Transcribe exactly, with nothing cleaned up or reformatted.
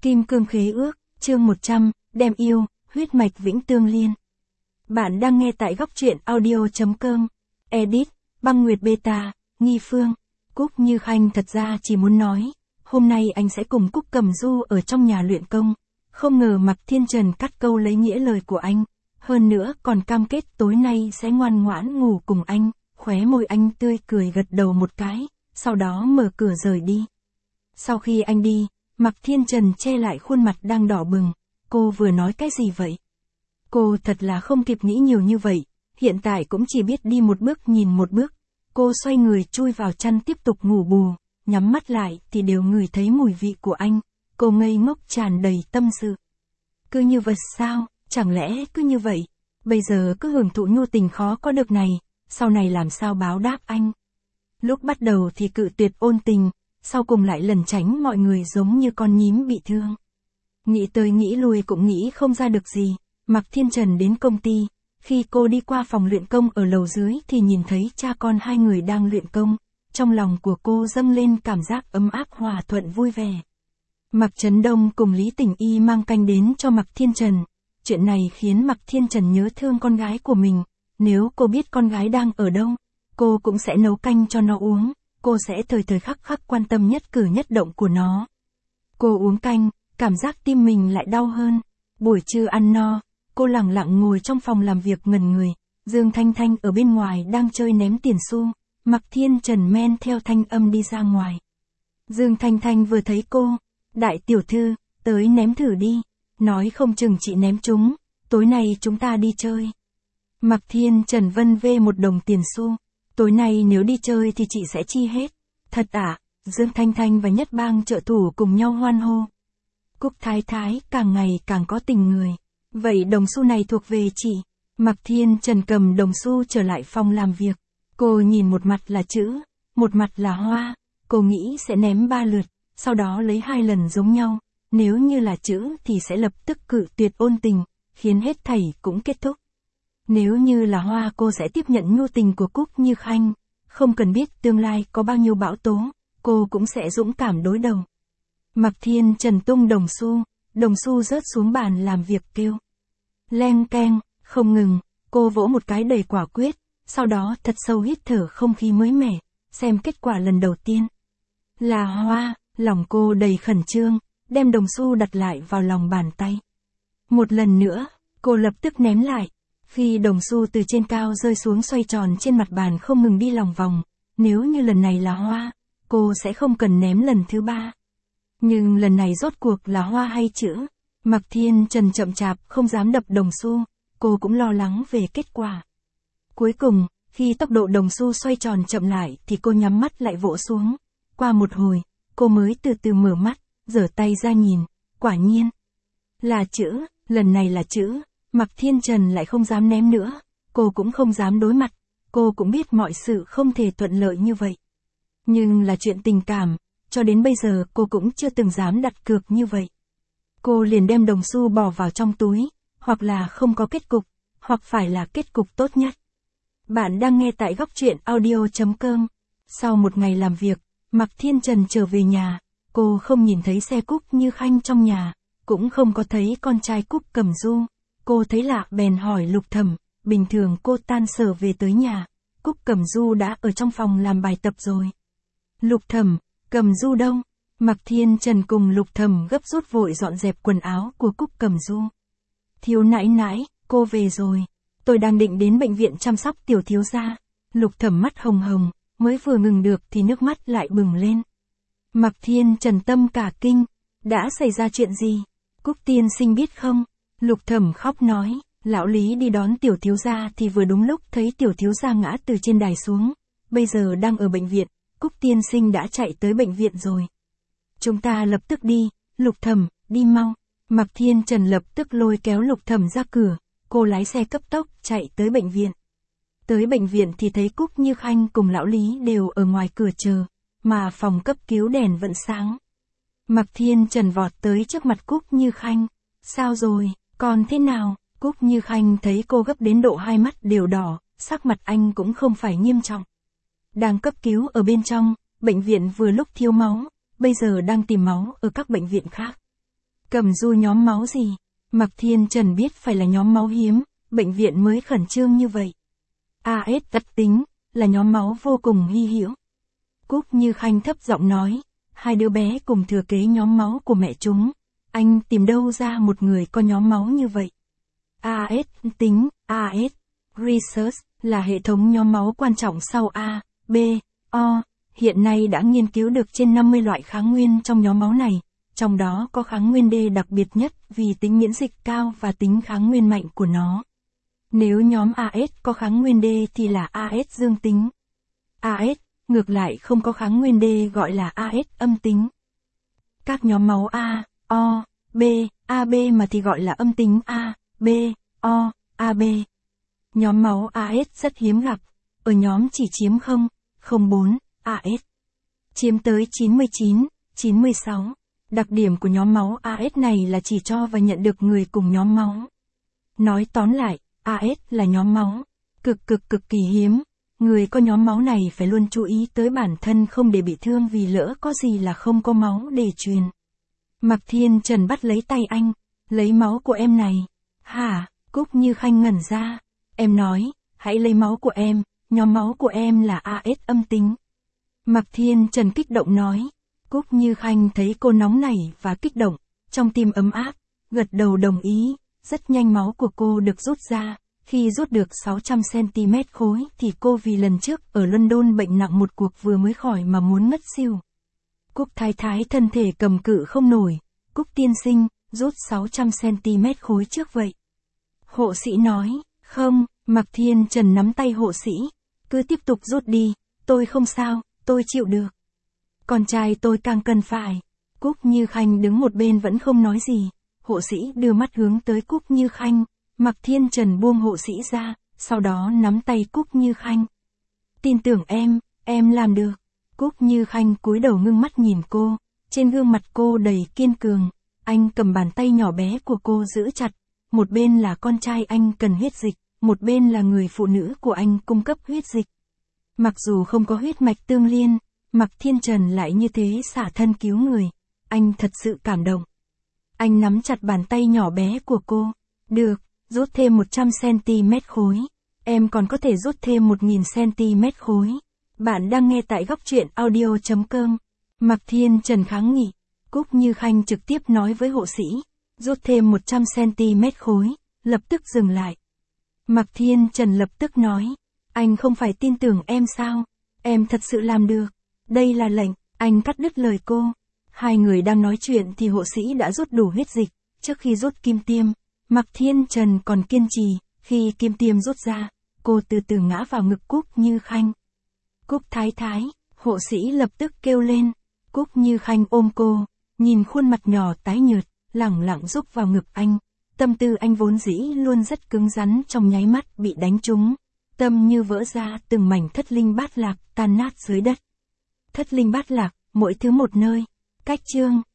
Kim cương khế ước, chương một trăm, đem yêu, huyết mạch vĩnh tương liên. Bạn đang nghe tại góc truyện audio chấm com. Edit, Băng Nguyệt Beta, Nghi Phương. Cúc Như Khanh thật ra chỉ muốn nói, hôm nay anh sẽ cùng Cúc Cẩm Du ở trong nhà luyện công. Không ngờ Mạc Thiên Trần cắt câu lấy nghĩa lời của anh. Hơn nữa còn cam kết tối nay sẽ ngoan ngoãn ngủ cùng anh. Khóe môi anh tươi cười gật đầu một cái, sau đó mở cửa rời đi. Sau khi anh đi, Mạc Thiên Trần che lại khuôn mặt đang đỏ bừng. Cô vừa nói cái gì vậy? Cô thật là không kịp nghĩ nhiều như vậy, hiện tại cũng chỉ biết đi một bước nhìn một bước. Cô xoay người chui vào chăn tiếp tục ngủ bù, nhắm mắt lại thì đều ngửi thấy mùi vị của anh. Cô ngây ngốc tràn đầy tâm sự. Cứ như vậy sao, chẳng lẽ cứ như vậy, bây giờ cứ hưởng thụ nhu tình khó có được này, sau này làm sao báo đáp anh? Lúc bắt đầu thì cự tuyệt ôn tình, sau cùng lại lẩn tránh mọi người giống như con nhím bị thương. Nghĩ tới nghĩ lui cũng nghĩ không ra được gì. Mạc Thiên Trần đến công ty, khi cô đi qua phòng luyện công ở lầu dưới thì nhìn thấy cha con hai người đang luyện công, trong lòng của cô dâng lên cảm giác ấm áp hòa thuận vui vẻ. Mạc Trấn Đông cùng Lý Tỉnh Y mang canh đến cho Mạc Thiên Trần, chuyện này khiến Mạc Thiên Trần nhớ thương con gái của mình, nếu cô biết con gái đang ở đâu, cô cũng sẽ nấu canh cho nó uống, cô sẽ thời thời khắc khắc quan tâm nhất cử nhất động của nó. Cô uống canh, cảm giác tim mình lại đau hơn. Buổi trưa ăn no, cô lẳng lặng ngồi trong phòng làm việc ngẩn người. Dương Thanh Thanh ở bên ngoài đang chơi ném tiền xu. Mạc Thiên Trần men theo thanh âm đi ra ngoài. Dương Thanh Thanh vừa thấy cô, đại tiểu thư, tới ném thử đi, nói không chừng chị ném trúng, tối nay chúng ta đi chơi. Mạc Thiên Trần vân vê một đồng tiền xu, tối nay nếu đi chơi thì chị sẽ chi hết. Thật ạ? À? Dương Thanh Thanh và Nhất Bang trợ thủ cùng nhau hoan hô. Cúc Thái Thái càng ngày càng có tình người. Vậy đồng xu này thuộc về chị. Mạc Thiên Trần cầm đồng xu trở lại phòng làm việc. Cô nhìn một mặt là chữ, một mặt là hoa. Cô nghĩ sẽ ném ba lượt, sau đó lấy hai lần giống nhau. Nếu như là chữ thì sẽ lập tức cự tuyệt ôn tình, khiến hết thảy cũng kết thúc. Nếu như là hoa cô sẽ tiếp nhận nhu tình của Cúc Như Khanh. Không cần biết tương lai có bao nhiêu bão tố, cô cũng sẽ dũng cảm đối đầu. Mạc Thiên Trần tung đồng xu, đồng xu rớt xuống bàn làm việc kêu. Leng keng, không ngừng, cô vỗ một cái đầy quả quyết, sau đó thật sâu hít thở không khí mới mẻ, xem kết quả lần đầu tiên. Là hoa, lòng cô đầy khẩn trương, đem đồng xu đặt lại vào lòng bàn tay. Một lần nữa, cô lập tức ném lại, khi đồng xu từ trên cao rơi xuống xoay tròn trên mặt bàn không ngừng đi lòng vòng, nếu như lần này là hoa, cô sẽ không cần ném lần thứ ba. Nhưng lần này rốt cuộc là hoa hay chữ? Mạc Thiên Trần chậm chạp không dám đập đồng xu, cô cũng lo lắng về kết quả. Cuối cùng, khi tốc độ đồng xu xoay tròn chậm lại thì cô nhắm mắt lại vỗ xuống. Qua một hồi, cô mới từ từ mở mắt, giở tay ra nhìn, quả nhiên. Là chữ, lần này là chữ, Mạc Thiên Trần lại không dám ném nữa, cô cũng không dám đối mặt, cô cũng biết mọi sự không thể thuận lợi như vậy. Nhưng là chuyện tình cảm, cho đến bây giờ cô cũng chưa từng dám đặt cược như vậy. Cô liền đem đồng xu bỏ vào trong túi, hoặc là không có kết cục, hoặc phải là kết cục tốt nhất. Bạn đang nghe tại góc truyện audio chấm com. Sau một ngày làm việc, Mạc Thiên Trần trở về nhà, cô không nhìn thấy xe Cúc Như Khanh trong nhà, cũng không có thấy con trai Cúc Cẩm Du. Cô thấy lạ bèn hỏi Lục Thẩm, bình thường cô tan sở về tới nhà, Cúc Cẩm Du đã ở trong phòng làm bài tập rồi. Lục Thẩm, Cẩm Du đâu? Mạc Thiên Trần cùng Lục Thẩm gấp rút vội dọn dẹp quần áo của Cúc Cẩm Du. Thiếu nãi nãi, cô về rồi. Tôi đang định đến bệnh viện chăm sóc tiểu thiếu gia. Lục Thẩm mắt hồng hồng, mới vừa ngừng được thì nước mắt lại bừng lên. Mạc Thiên Trần tâm cả kinh. Đã xảy ra chuyện gì? Cúc tiên sinh biết không? Lục Thẩm khóc nói, lão Lý đi đón tiểu thiếu gia thì vừa đúng lúc thấy tiểu thiếu gia ngã từ trên đài xuống. Bây giờ đang ở bệnh viện, Cúc tiên sinh đã chạy tới bệnh viện rồi. Chúng ta lập tức đi, Lục Thẩm, đi mau. Mạc Thiên Trần lập tức lôi kéo Lục Thẩm ra cửa, cô lái xe cấp tốc chạy tới bệnh viện. Tới bệnh viện thì thấy Cúc Như Khanh cùng lão Lý đều ở ngoài cửa chờ, mà phòng cấp cứu đèn vẫn sáng. Mạc Thiên Trần vọt tới trước mặt Cúc Như Khanh. Sao rồi, còn thế nào? Cúc Như Khanh thấy cô gấp đến độ hai mắt đều đỏ, sắc mặt anh cũng không phải nghiêm trọng. Đang cấp cứu ở bên trong, bệnh viện vừa lúc thiếu máu, bây giờ đang tìm máu ở các bệnh viện khác. Cầm du nhóm máu gì? Mạc Thiên Trần biết phải là nhóm máu hiếm, bệnh viện mới khẩn trương như vậy. a ét tật tính, là nhóm máu vô cùng hy hữu. Cúc Như Khanh thấp giọng nói, hai đứa bé cùng thừa kế nhóm máu của mẹ chúng. Anh tìm đâu ra một người có nhóm máu như vậy? a ét tính, a ét Research, là hệ thống nhóm máu quan trọng sau A, B, O. Hiện nay đã nghiên cứu được trên năm mươi loại kháng nguyên trong nhóm máu này, trong đó có kháng nguyên D đặc biệt nhất vì tính miễn dịch cao và tính kháng nguyên mạnh của nó. Nếu nhóm a ét có kháng nguyên D thì là a ét dương tính. a ét, ngược lại không có kháng nguyên D gọi là a ét âm tính. Các nhóm máu A, O, B, a bê mà thì gọi là âm tính A, B, O, a bê. Nhóm máu a ét rất hiếm gặp, ở nhóm chỉ chiếm không phẩy không bốn a ét. Chiếm tới chín mươi chín, chín mươi sáu. Đặc điểm của nhóm máu a ét này là chỉ cho và nhận được người cùng nhóm máu. Nói tóm lại, a ét là nhóm máu cực cực cực kỳ hiếm. Người có nhóm máu này phải luôn chú ý tới bản thân không để bị thương vì lỡ có gì là không có máu để truyền. Mạc Thiên Trần bắt lấy tay anh, lấy máu của em này. Hả? Cúc Như Khanh ngẩn ra. Em nói, hãy lấy máu của em, nhóm máu của em là a ét âm tính. Mạc Thiên Trần kích động nói. Cúc Như Khanh thấy cô nóng nảy và kích động, trong tim ấm áp, gật đầu đồng ý. Rất nhanh máu của cô được rút ra. Khi rút được sáu trăm xăng-ti-mét khối thì cô vì lần trước ở London bệnh nặng một cuộc vừa mới khỏi mà muốn ngất xỉu. Cúc Thái Thái thân thể cầm cự không nổi. Cúc tiên sinh, rút sáu trăm xăng-ti-mét khối trước vậy. Hộ sĩ nói, không. Mạc Thiên Trần nắm tay hộ sĩ. Cứ tiếp tục rút đi, tôi không sao, tôi chịu được. Con trai tôi càng cần phải. Cúc Như Khanh đứng một bên vẫn không nói gì. Hộ sĩ đưa mắt hướng tới Cúc Như Khanh. Mạc Thiên Trần buông hộ sĩ ra, sau đó nắm tay Cúc Như Khanh. Tin tưởng em, em làm được. Cúc Như Khanh cúi đầu ngưng mắt nhìn cô, trên gương mặt cô đầy kiên cường. Anh cầm bàn tay nhỏ bé của cô giữ chặt, một bên là con trai anh cần huyết dịch, một bên là người phụ nữ của anh cung cấp huyết dịch. Mặc dù không có huyết mạch tương liên, Mạc Thiên Trần lại như thế xả thân cứu người. Anh thật sự cảm động. Anh nắm chặt bàn tay nhỏ bé của cô. Được, rút thêm một trăm xăng-ti-mét khối. Em còn có thể rút thêm một nghìn xăng-ti-mét khối. Bạn đang nghe tại góc truyện audio chấm com. Mạc Thiên Trần kháng nghị. Cúc Như Khanh trực tiếp nói với hộ sĩ. Rút thêm một trăm xăng-ti-mét khối. Lập tức dừng lại. Mạc Thiên Trần lập tức nói. Anh không phải tin tưởng em sao? Em thật sự làm được. Đây là lệnh. Anh cắt đứt lời cô. Hai người đang nói chuyện thì hộ sĩ đã rút đủ huyết dịch. Trước khi rút kim tiêm, Mạc Thiên Trần còn kiên trì. Khi kim tiêm rút ra, cô từ từ ngã vào ngực Cúc Như Khanh. Cúc Thái Thái, hộ sĩ lập tức kêu lên. Cúc Như Khanh ôm cô, nhìn khuôn mặt nhỏ tái nhợt, lẳng lặng rúc vào ngực anh. Tâm tư anh vốn dĩ luôn rất cứng rắn trong nháy mắt bị đánh trúng. Tâm như vỡ ra từng mảnh thất linh bát lạc tan nát dưới đất. Thất linh bát lạc, mỗi thứ một nơi. Cách chương